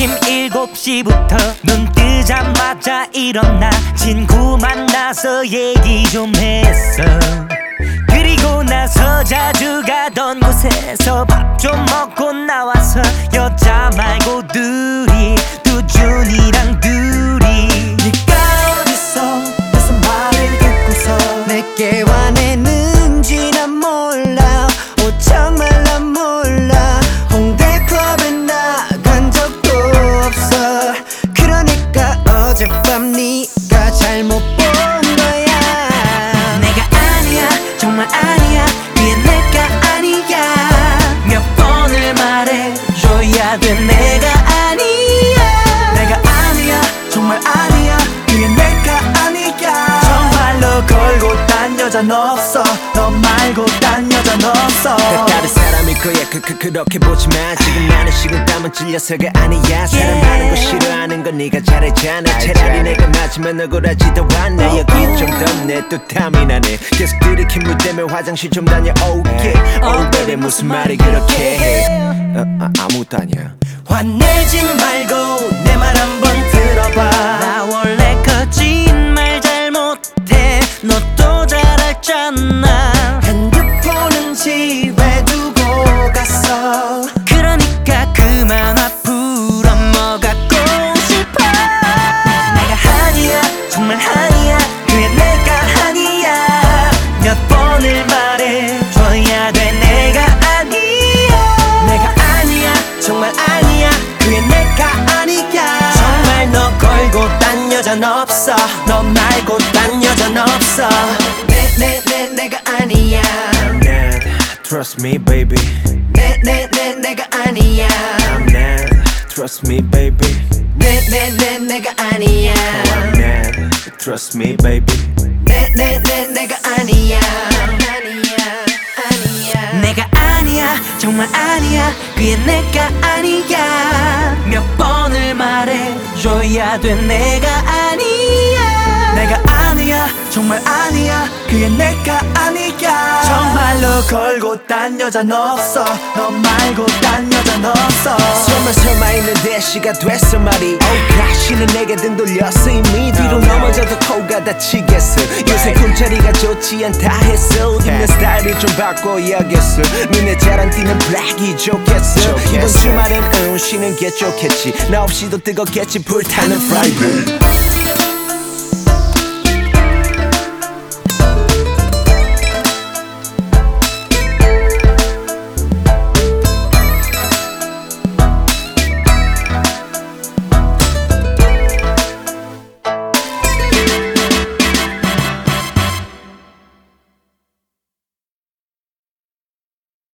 아침 7시부터 눈 뜨자마자 일어나 친구 만나서 얘기 좀 했어. 그리고 나서 자주 가던 곳에서 밥 좀 먹고 나와서 여자 말고 둘이 두준이랑 둘이 네가 어디서 무슨 말을 듣고서 내게 화내는지 난 몰라. 정말 난 몰라. 홍대 클럽에 나간 적도 없어. 그러니까 어젯밤 네가 잘못 본 거야. 내가 아니야 정말 아니야 그게 내가 아니야. 몇 번을 말해줘야 돼 내가 아니야. 내가 아니야 정말 아니야 그게 내가 아니야. 정말로 걸고 딴 여자는 없어. 너 말고 딴 여자는 없어. 다른 사람일 거야 그렇게 보지마. 지금 나는 식은땀은 찔려서가 아니야. 사랑하는 거 싫어하는 건 네가 잘했잖아. 차라리 내가 맞으면 억울하지도 않네. 여기 좀 덥네 또 땀이 나네. 계속 들이킨 물 때문에 화장실 좀 다녀. Okay oh baby 무슨 말이 그렇게 해. 아무것도 아니야. 화내지 말고 내 말 한번 들어봐. 나 원래 거짓말 잘 못해. 너 또 잘알잖아. 핸드폰은 집에 두고 갔어. 그러니까 그만 앞으로 먹었고 싶어. 내가 아니야 정말 아니야 그게 내가 아니야. 몇 번을 말해줘야 돼 내가 아니야. 내가 아니야 정말 아니야 그게 내가 아니야. 정말 너 걸고 딴 여자는 없어. 너 말고 딴 여자는 없어. 내가 아니야. I'm not trust me baby. 내가 아니야. I'm not trust me baby. 내가 아니야. I'm not trust me baby. 내가 아니야. 내가 아니야 정말 아니야 그게 내가 아니야. 몇 번을 말해줘야 돼 내가 아니야. 내가 아니야 정말 아니야 그게 내가 아니야. 정말로 걸고 딴 여자는 없어. 너 말고 딴 여자는 없어. 설마 있는데 시가 됐어 말이. 가시는 내게 등 돌렸어 이미. 뒤로 넘어져도 코가 다치겠어. 요새 꿈자리가 좋지 않다 했어. 입는 스타일을 좀 바꿔야겠어. 눈에 잘 안 띄는 블랙이 좋겠어. 이번 주말엔 쉬는 게 좋겠지. 나 없이도 뜨겁겠지 불타는 Friday.